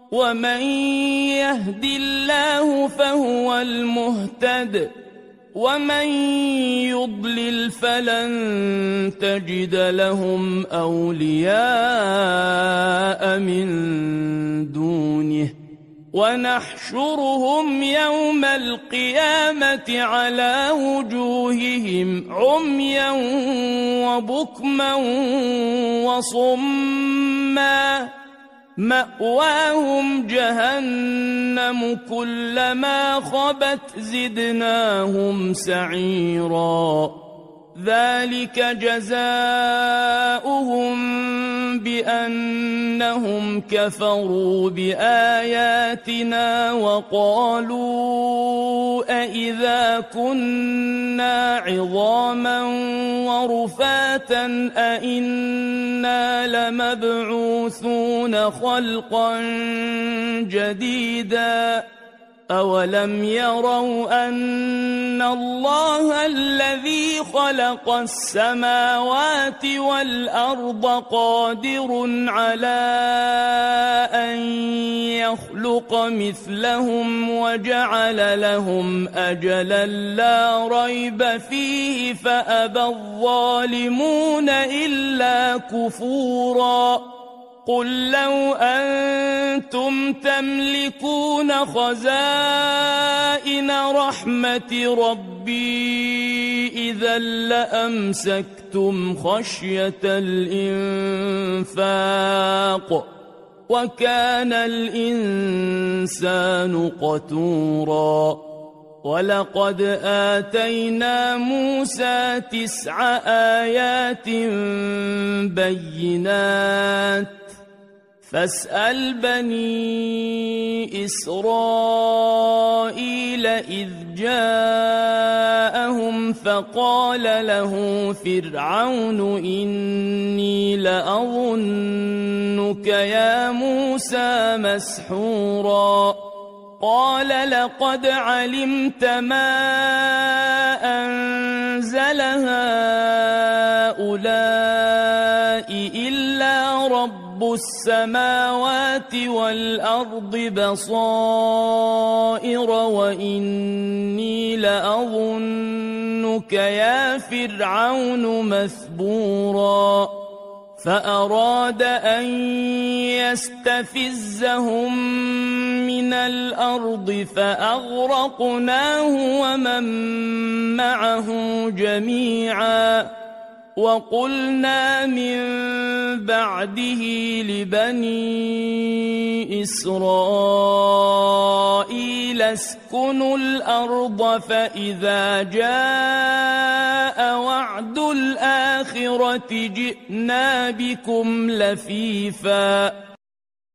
ومن يهد الله فهو المهتد ومن يضلل فلن تجد لهم أولياء من دونه ونحشرهم يوم القيامة على وجوههم عميا وبكما وصما مأواهم جهنم كلما خبت زدناهم سعيرا ذلك جزاؤهم بأنهم كفروا بآياتنا وقالوا أإذا كنا عظاما ورفاتا أإنا لمبعوثون خلقا جديدا أولم يروا أن الله الذي خلق السماوات والأرض قادر على أن يخلق مثلهم وجعل لهم أجلا لا ريب فيه فأبى الظالمون إلا كفورا قل لو أنتم تملكون خزائن رحمة ربي إذا لأمسكتم خشية الإنفاق وكان الإنسان قتورا ولقد آتينا موسى 9 آيات بينات فاسأل بني إسرائيل إذ جاءهم فقال له فرعون إني لأظنك يا موسى مسحورا قال لقد علمت ما أنزل هؤلاء إلا رب السماوات والأرض بصائر وإني لأظنك يا فرعون مثبورا فأراد أن يستفزهم من الأرض فأغرقناه ومن معه جميعا وقلنا من بعده لبني إسرائيل اسكنوا الأرض فإذا جاء وعد الآخرة جئنا بكم لفيفا